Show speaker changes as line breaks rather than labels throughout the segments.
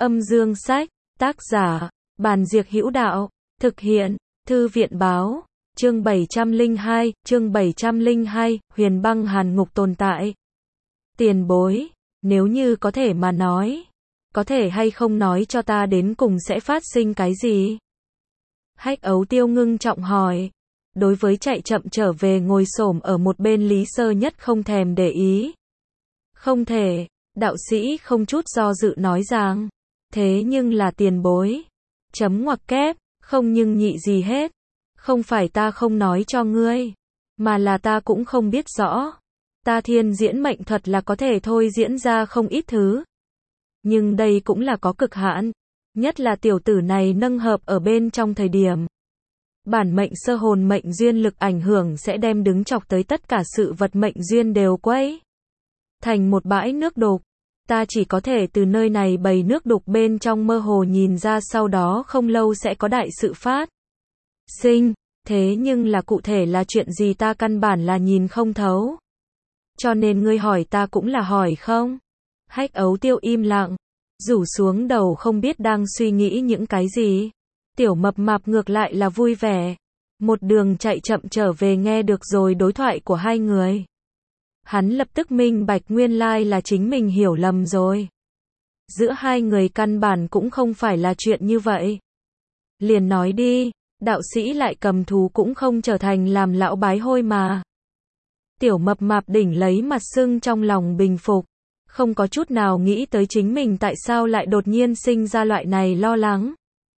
Âm dương sách, tác giả, Bàn Diệc Hữu Đạo, thực hiện, Thư viện Báo, chương 702, Huyền Băng Hàn Ngục tồn tại. Tiền bối, nếu như có thể mà nói, có thể hay không nói cho ta đến cùng sẽ phát sinh cái gì? Hách Ấu Tiêu ngưng trọng hỏi. Đối với chạy chậm trở về ngồi xổm ở một bên Lý Sơ Nhất không thèm để ý. Không thể, đạo sĩ không chút do dự nói rằng, thế nhưng là tiền bối. Chấm ngoặc kép, không nhưng nhị gì hết. Không phải ta không nói cho ngươi, mà là ta cũng không biết rõ. Ta thiên diễn mệnh thuật là có thể thôi diễn ra không ít thứ. Nhưng đây cũng là có cực hạn. Nhất là tiểu tử này nâng hợp ở bên trong thời điểm. Bản mệnh sơ hồn mệnh duyên lực ảnh hưởng sẽ đem đứng chọc tới tất cả sự vật mệnh duyên đều quấy thành một bãi nước đục. Ta chỉ có thể từ nơi này bày nước đục bên trong mơ hồ nhìn ra, sau đó không lâu sẽ có đại sự phát sinh. Thế nhưng là cụ thể là chuyện gì ta căn bản là nhìn không thấu. Cho nên ngươi hỏi ta cũng là hỏi không? Hách Ấu Tiêu im lặng, rủ xuống đầu không biết đang suy nghĩ những cái gì. Tiểu Mập Mạp ngược lại là vui vẻ. Một đường chạy chậm trở về nghe được rồi đối thoại của hai người. Hắn lập tức minh bạch nguyên lai là chính mình hiểu lầm rồi. Giữa hai người căn bản cũng không phải là chuyện như vậy. Liền nói đi, đạo sĩ lại cầm thú cũng không trở thành làm lão bái hôi mà. Tiểu Mập Mạp đỉnh lấy mặt sưng trong lòng bình phục. Không có chút nào nghĩ tới chính mình tại sao lại đột nhiên sinh ra loại này lo lắng.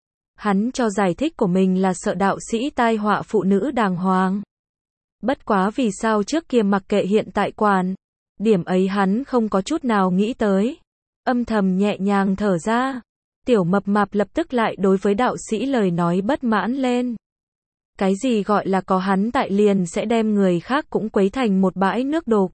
Hắn cho giải thích của mình là sợ đạo sĩ tai họa phụ nữ đàng hoàng. Bất quá vì sao trước kia mặc kệ hiện tại quản. Điểm ấy hắn không có chút nào nghĩ tới. Âm thầm nhẹ nhàng thở ra. Tiểu Mập Mạp lập tức lại đối với đạo sĩ lời nói bất mãn lên. Cái gì gọi là có hắn tại liền sẽ đem người khác cũng quấy thành một bãi nước đục.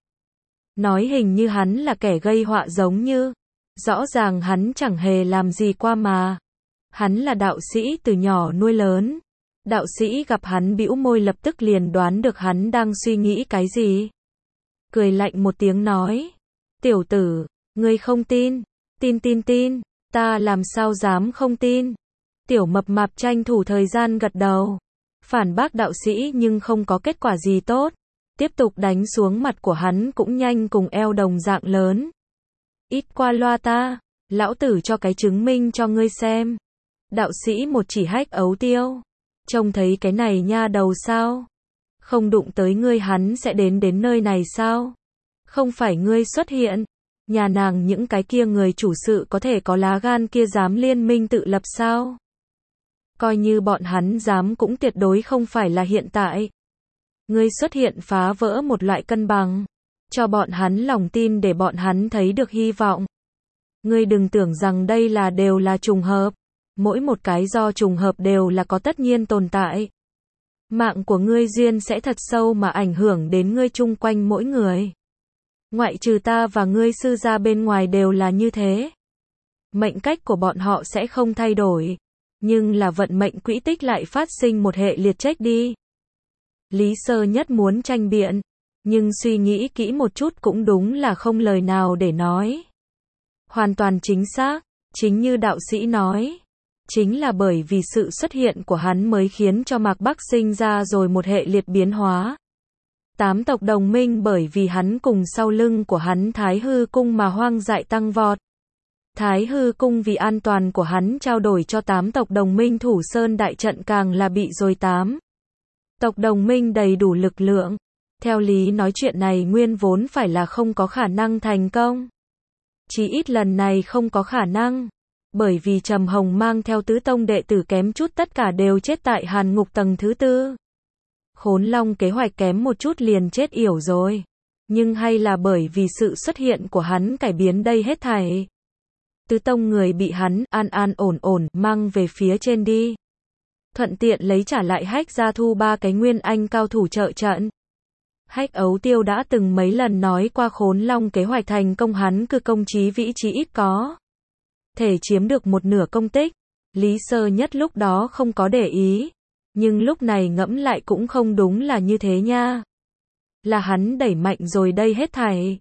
Nói hình như hắn là kẻ gây họa giống như. Rõ ràng hắn chẳng hề làm gì qua mà. Hắn là đạo sĩ từ nhỏ nuôi lớn. Đạo sĩ gặp hắn bĩu môi lập tức liền đoán được hắn đang suy nghĩ cái gì. Cười lạnh một tiếng nói. Tiểu tử, ngươi không tin. Tin. Ta làm sao dám không tin. Tiểu Mập Mạp tranh thủ thời gian gật đầu. Phản bác đạo sĩ nhưng không có kết quả gì tốt. Tiếp tục đánh xuống mặt của hắn cũng nhanh cùng eo đồng dạng lớn. Ít qua loa ta. Lão tử cho cái chứng minh cho ngươi xem. Đạo sĩ một chỉ Hách Ấu Tiêu. Trông thấy cái này nha đầu sao? Không đụng tới ngươi hắn sẽ đến nơi này sao? Không phải ngươi xuất hiện. Nhà nàng những cái kia người chủ sự có thể có lá gan kia dám liên minh tự lập sao? Coi như bọn hắn dám cũng tuyệt đối không phải là hiện tại. Ngươi xuất hiện phá vỡ một loại cân bằng. Cho bọn hắn lòng tin để bọn hắn thấy được hy vọng. Ngươi đừng tưởng rằng đây đều là trùng hợp. Mỗi một cái do trùng hợp đều là có tất nhiên tồn tại. Mạng của ngươi duyên sẽ thật sâu mà ảnh hưởng đến ngươi chung quanh mỗi người. Ngoại trừ ta và ngươi sư gia bên ngoài đều là như thế. Mệnh cách của bọn họ sẽ không thay đổi. Nhưng là vận mệnh quỹ tích lại phát sinh một hệ liệt chết đi. Lý Sơ Nhất muốn tranh biện. Nhưng suy nghĩ kỹ một chút cũng đúng là không lời nào để nói. Hoàn toàn chính xác. Chính như đạo sĩ nói. Chính là bởi vì sự xuất hiện của hắn mới khiến cho Mạc Bắc sinh ra rồi một hệ liệt biến hóa. 8 tộc đồng minh bởi vì hắn cùng sau lưng của hắn Thái Hư Cung mà hoang dại tăng vọt. Thái Hư Cung vì an toàn của hắn trao đổi cho 8 tộc đồng minh thủ sơn đại trận càng là bị rồi 8 tộc đồng minh đầy đủ lực lượng. Theo lý nói chuyện này nguyên vốn phải là không có khả năng thành công. Chỉ ít lần này không có khả năng. Bởi vì Trầm Hồng mang theo tứ tông đệ tử kém chút tất cả đều chết tại hàn ngục tầng thứ 4. Khốn Long kế hoạch kém một chút liền chết yểu rồi. Nhưng hay là bởi vì sự xuất hiện của hắn cải biến đây hết thảy. Tứ tông người bị hắn an ổn mang về phía trên đi. Thuận tiện lấy trả lại Hách gia thu 3 cái nguyên anh cao thủ trợ trận. Hách Ấu Tiêu đã từng mấy lần nói qua Khốn Long kế hoạch thành công hắn cư công chí vĩ chí ít có thể chiếm được một nửa công tích. Lý Sơ Nhất lúc đó không có để ý. Nhưng lúc này ngẫm lại cũng không đúng là như thế nha. Là hắn đẩy mạnh rồi đây hết thảy.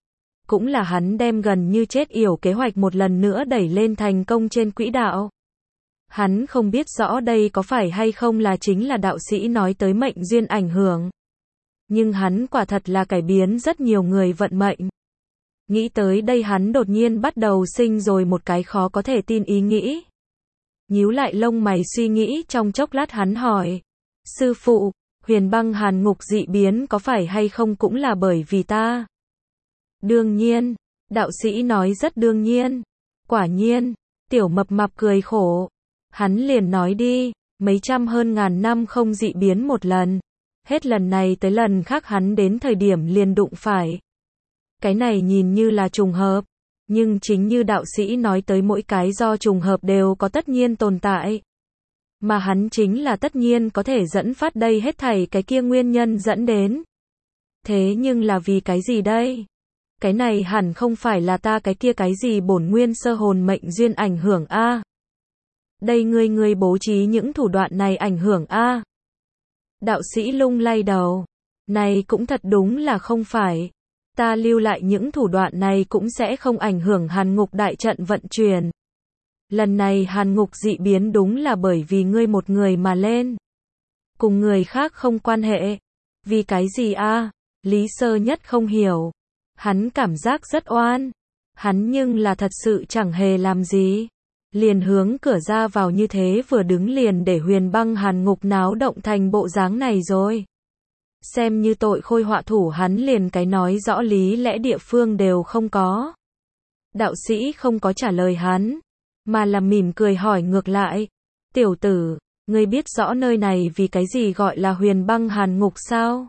cũng là hắn đem gần như chết yểu kế hoạch một lần nữa đẩy lên thành công trên quỹ đạo. Hắn không biết rõ đây có phải hay không là chính là đạo sĩ nói tới mệnh duyên ảnh hưởng. Nhưng hắn quả thật là cải biến rất nhiều người vận mệnh. Nghĩ tới đây hắn đột nhiên bắt đầu sinh rồi một cái khó có thể tin ý nghĩ. Nhíu lại lông mày suy nghĩ trong chốc lát hắn hỏi. Sư phụ, Huyền Băng Hàn Ngục dị biến có phải hay không cũng là bởi vì ta? Đương nhiên, đạo sĩ nói rất đương nhiên. Quả nhiên, Tiểu Mập Mạp cười khổ. Hắn liền nói đi, mấy trăm hơn ngàn năm không dị biến một lần. Hết lần này tới lần khác hắn đến thời điểm liền đụng phải. Cái này nhìn như là trùng hợp, nhưng chính như đạo sĩ nói tới mỗi cái do trùng hợp đều có tất nhiên tồn tại. Mà hắn chính là tất nhiên có thể dẫn phát đây hết thảy cái kia nguyên nhân dẫn đến. Thế nhưng là vì cái gì đây? Cái này hẳn không phải là ta cái kia cái gì bổn nguyên sơ hồn mệnh duyên ảnh hưởng a. Đây ngươi bố trí những thủ đoạn này ảnh hưởng a. Đạo sĩ lung lay đầu. Này cũng thật đúng là không phải. Ta lưu lại những thủ đoạn này cũng sẽ không ảnh hưởng Hàn Ngục đại trận vận chuyển. Lần này Hàn Ngục dị biến đúng là bởi vì ngươi một người mà lên. Cùng người khác không quan hệ. Vì cái gì a? Lý Sơ Nhất không hiểu. Hắn cảm giác rất oan. Hắn nhưng là thật sự chẳng hề làm gì. Liền hướng cửa ra vào như thế vừa đứng liền để Huyền Băng Hàn Ngục náo động thành bộ dáng này rồi. Xem như tội khôi họa thủ hắn liền cái nói rõ lý lẽ địa phương đều không có. Đạo sĩ không có trả lời hắn, mà là mỉm cười hỏi ngược lại. Tiểu tử, ngươi biết rõ nơi này vì cái gì gọi là Huyền Băng Hàn Ngục sao?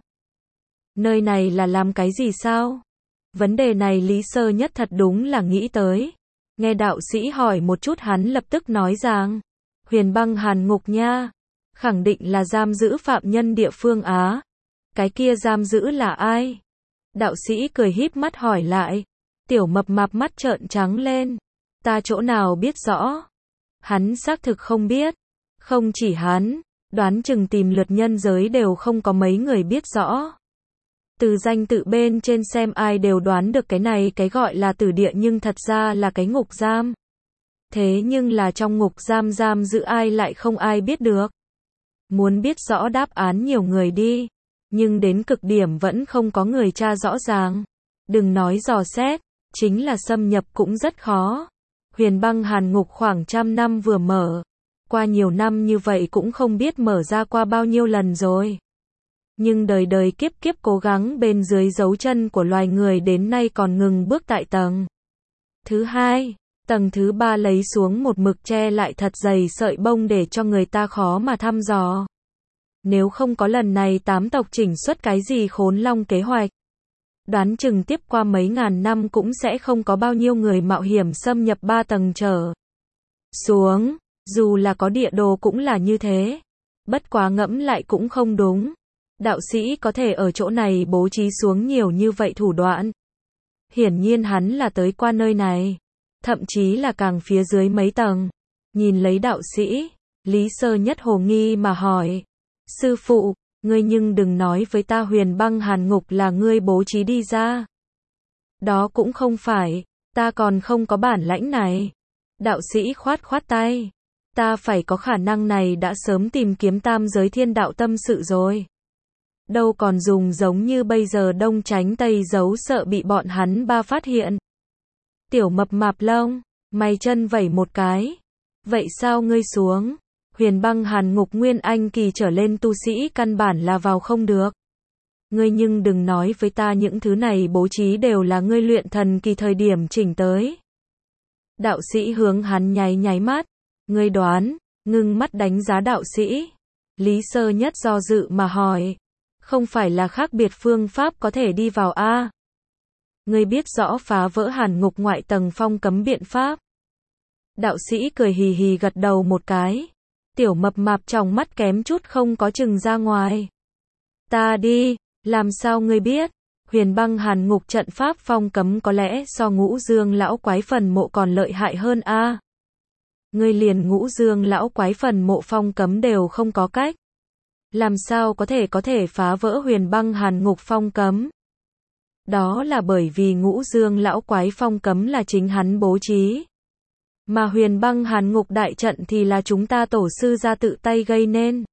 Nơi này là làm cái gì sao? Vấn đề này Lý Sơ Nhất thật đúng là nghĩ tới. Nghe đạo sĩ hỏi một chút hắn lập tức nói rằng, Huyền Băng Hàn Ngục nha, khẳng định là giam giữ phạm nhân địa phương Á. Cái kia giam giữ là ai? Đạo sĩ cười híp mắt hỏi lại. Tiểu Mập Mạp mắt trợn trắng lên. Ta chỗ nào biết rõ? Hắn xác thực không biết. Không chỉ hắn, đoán chừng tìm lượt nhân giới đều không có mấy người biết rõ. Từ danh tự bên trên xem ai đều đoán được cái này cái gọi là tử địa nhưng thật ra là cái ngục giam. Thế nhưng là trong ngục giam giam giữ ai lại không ai biết được. Muốn biết rõ đáp án nhiều người đi. Nhưng đến cực điểm vẫn không có người tra rõ ràng. Đừng nói dò xét, chính là xâm nhập cũng rất khó. Huyền Băng Hàn Ngục khoảng trăm năm vừa mở. Qua nhiều năm như vậy cũng không biết mở ra qua bao nhiêu lần rồi. Nhưng đời đời kiếp kiếp cố gắng bên dưới dấu chân của loài người đến nay còn ngừng bước tại tầng thứ hai. Tầng thứ ba lấy xuống một mực che lại thật dày sợi bông để cho người ta khó mà thăm dò. Nếu không có lần này 8 tộc chỉnh xuất cái gì khốn long kế hoạch, đoán chừng tiếp qua mấy ngàn năm cũng sẽ không có bao nhiêu người mạo hiểm xâm nhập 3 tầng trở xuống, dù là có địa đồ cũng là như thế. Bất quá ngẫm lại cũng không đúng. Đạo sĩ có thể ở chỗ này bố trí xuống nhiều như vậy thủ đoạn. Hiển nhiên hắn là tới qua nơi này, thậm chí là càng phía dưới mấy tầng. Nhìn lấy đạo sĩ, Lý Sơ Nhất hồ nghi mà hỏi. Sư phụ, ngươi nhưng đừng nói với ta Huyền Băng Hàn Ngục là ngươi bố trí đi ra. Đó cũng không phải, ta còn không có bản lãnh này. Đạo sĩ khoát khoát tay. Ta phải có khả năng này đã sớm tìm kiếm tam giới thiên đạo tâm sự rồi. Đâu còn dùng giống như bây giờ đông tránh tây giấu sợ bị bọn hắn ba phát hiện. Tiểu Mập Mạp lông mày chân vẩy một cái. Vậy sao ngươi xuống? Huyền Băng Hàn Ngục nguyên anh kỳ trở lên tu sĩ căn bản là vào không được. Ngươi nhưng đừng nói với ta những thứ này bố trí đều là ngươi luyện thần kỳ thời điểm chỉnh tới. Đạo sĩ hướng hắn nháy nháy mắt. Ngươi đoán, ngưng mắt đánh giá đạo sĩ. Lý Sơ Nhất do dự mà hỏi. Không phải là khác biệt phương pháp có thể đi vào a? Ngươi biết rõ phá vỡ Hàn Ngục ngoại tầng phong cấm biện pháp. Đạo sĩ cười hì hì gật đầu một cái. Tiểu Mập Mạp trong mắt kém chút không có chừng ra ngoài. Ta đi, làm sao ngươi biết? Huyền Băng Hàn Ngục trận pháp phong cấm có lẽ so Ngũ Dương lão quái phần mộ còn lợi hại hơn a. Ngươi liền Ngũ Dương lão quái phần mộ phong cấm đều không có cách. Làm sao có thể phá vỡ Huyền Băng Hàn Ngục phong cấm? Đó là bởi vì Ngũ Dương lão quái phong cấm là chính hắn bố trí. Mà Huyền Băng Hàn Ngục đại trận thì là chúng ta tổ sư gia tự tay gây nên.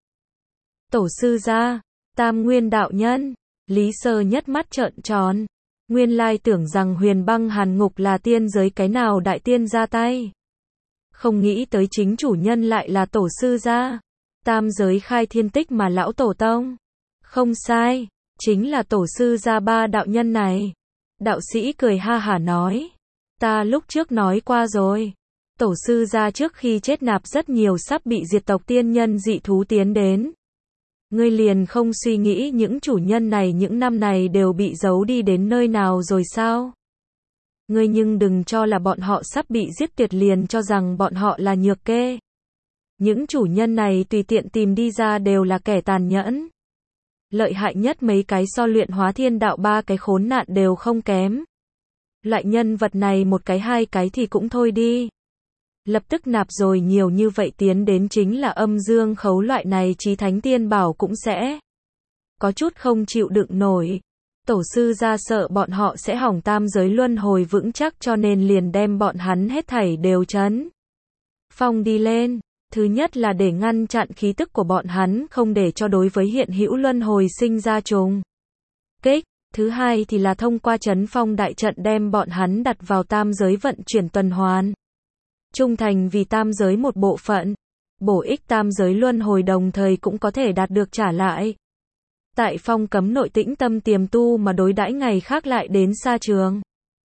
Tổ sư gia, Tam Nguyên đạo nhân, Lý Sơ Nhất mắt trợn tròn. Nguyên lai tưởng rằng Huyền Băng Hàn Ngục là tiên giới cái nào đại tiên ra tay. Không nghĩ tới chính chủ nhân lại là tổ sư gia. Tam giới khai thiên tích mà lão tổ tông. Không sai, chính là tổ sư gia ba đạo nhân này. Đạo sĩ cười ha hả nói. Ta lúc trước nói qua rồi. Tổ sư gia trước khi chết nạp rất nhiều sắp bị diệt tộc tiên nhân dị thú tiến đến. Ngươi liền không suy nghĩ những chủ nhân này những năm này đều bị giấu đi đến nơi nào rồi sao? Ngươi nhưng đừng cho là bọn họ sắp bị giết tuyệt liền cho rằng bọn họ là nhược kê. Những chủ nhân này tùy tiện tìm đi ra đều là kẻ tàn nhẫn. Lợi hại nhất mấy cái so luyện hóa thiên đạo ba cái khốn nạn đều không kém. Loại nhân vật này một cái hai cái thì cũng thôi đi. Lập tức nạp rồi nhiều như vậy tiến đến chính là âm dương khấu loại này chí thánh tiên bảo cũng sẽ có chút không chịu đựng nổi. Tổ sư gia sợ bọn họ sẽ hỏng tam giới luân hồi vững chắc cho nên liền đem bọn hắn hết thảy đều trấn phong đi lên. Thứ nhất là để ngăn chặn khí tức của bọn hắn không để cho đối với hiện hữu luân hồi sinh ra trùng kích. Thứ hai thì là thông qua trấn phong đại trận đem bọn hắn đặt vào tam giới vận chuyển tuần hoàn. Trung thành vì tam giới một bộ phận. Bổ ích tam giới luân hồi đồng thời cũng có thể đạt được trả lại. Tại phong cấm nội tĩnh tâm tiềm tu mà đối đãi ngày khác lại đến xa trường.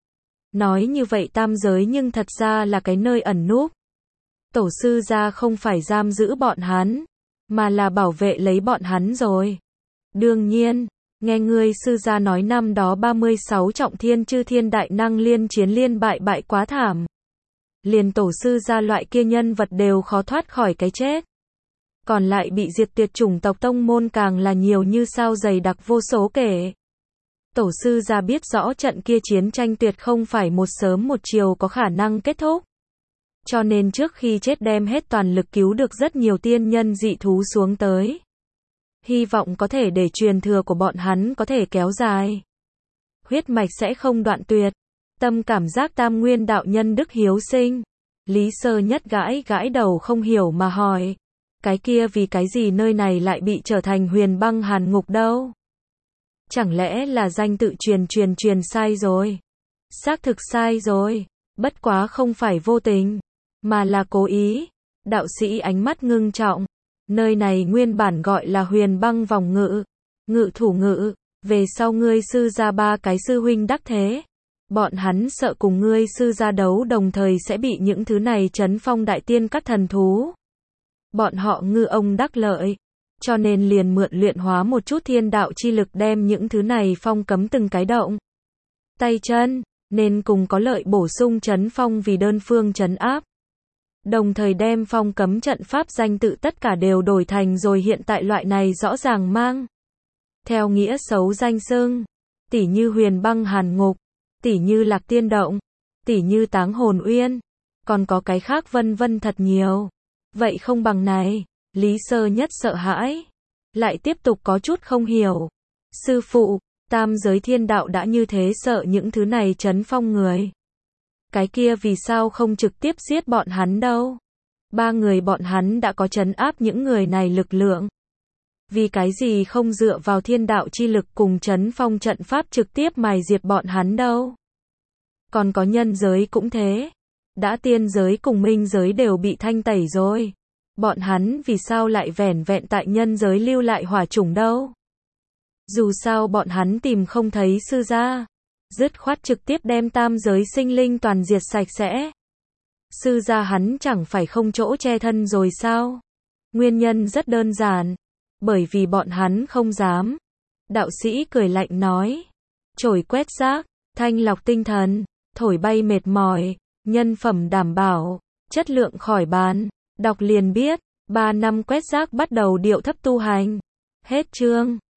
Nói như vậy tam giới nhưng thật ra là cái nơi ẩn núp. Tổ sư gia không phải giam giữ bọn hắn, mà là bảo vệ lấy bọn hắn rồi. Đương nhiên, nghe ngươi sư gia nói năm đó 36 trọng thiên chư thiên đại năng liên chiến liên bại quá thảm. Liền tổ sư gia loại kia nhân vật đều khó thoát khỏi cái chết. Còn lại bị diệt tuyệt chủng tộc tông môn càng là nhiều như sao dày đặc vô số kể. Tổ sư gia biết rõ trận kia chiến tranh tuyệt không phải một sớm một chiều có khả năng kết thúc. Cho nên trước khi chết đem hết toàn lực cứu được rất nhiều tiên nhân dị thú xuống tới. Hy vọng có thể để truyền thừa của bọn hắn có thể kéo dài. Huyết mạch sẽ không đoạn tuyệt. Tâm cảm giác Tam Nguyên đạo nhân đức hiếu sinh. Lý Sơ Nhất gãi gãi đầu không hiểu mà hỏi. Cái kia vì cái gì nơi này lại bị trở thành Huyền Băng Hàn Ngục đâu? Chẳng lẽ là danh tự truyền sai rồi? Xác thực sai rồi. Bất quá không phải vô tình, mà là cố ý. Đạo sĩ ánh mắt ngưng trọng. Nơi này nguyên bản gọi là Huyền Băng Vòng Ngự. Ngự thủ ngự. Về sau ngươi sư gia ba cái sư huynh đắc thế. Bọn hắn sợ cùng ngươi sư gia đấu đồng thời sẽ bị những thứ này trấn phong đại tiên các thần thú. Bọn họ ngư ông đắc lợi. Cho nên liền mượn luyện hóa một chút thiên đạo chi lực đem những thứ này phong cấm từng cái động. Tay chân, nên cùng có lợi bổ sung trấn phong vì đơn phương trấn áp. Đồng thời đem phong cấm trận pháp danh tự tất cả đều đổi thành rồi hiện tại loại này rõ ràng mang. Theo nghĩa xấu danh xưng. Tỉ như Huyền Băng Hàn Ngục. Tỉ như Lạc Tiên Động. Tỉ như Táng Hồn Uyên. Còn có cái khác vân vân thật nhiều. Vậy không bằng này. Lý Sơ Nhất sợ hãi. Lại tiếp tục có chút không hiểu. Sư phụ, tam giới thiên đạo đã như thế sợ những thứ này trấn phong người. Cái kia vì sao không trực tiếp giết bọn hắn đâu? Ba người bọn hắn đã có trấn áp những người này lực lượng. Vì cái gì không dựa vào thiên đạo chi lực cùng trấn phong trận pháp trực tiếp mài diệt bọn hắn đâu? Còn có nhân giới cũng thế. Đã tiên giới cùng minh giới đều bị thanh tẩy rồi. Bọn hắn vì sao lại vẻn vẹn tại nhân giới lưu lại hỏa chủng đâu? Dù sao bọn hắn tìm không thấy sư gia. Dứt khoát trực tiếp đem tam giới sinh linh toàn diệt sạch sẽ. Sư gia hắn chẳng phải không chỗ che thân rồi sao? Nguyên nhân rất đơn giản. Bởi vì bọn hắn không dám. Đạo sĩ cười lạnh nói. Chổi quét rác, thanh lọc tinh thần, thổi bay mệt mỏi, nhân phẩm đảm bảo, chất lượng khỏi bàn. Đọc liền biết, 3 năm quét rác bắt đầu điệu thấp tu hành. Hết chương.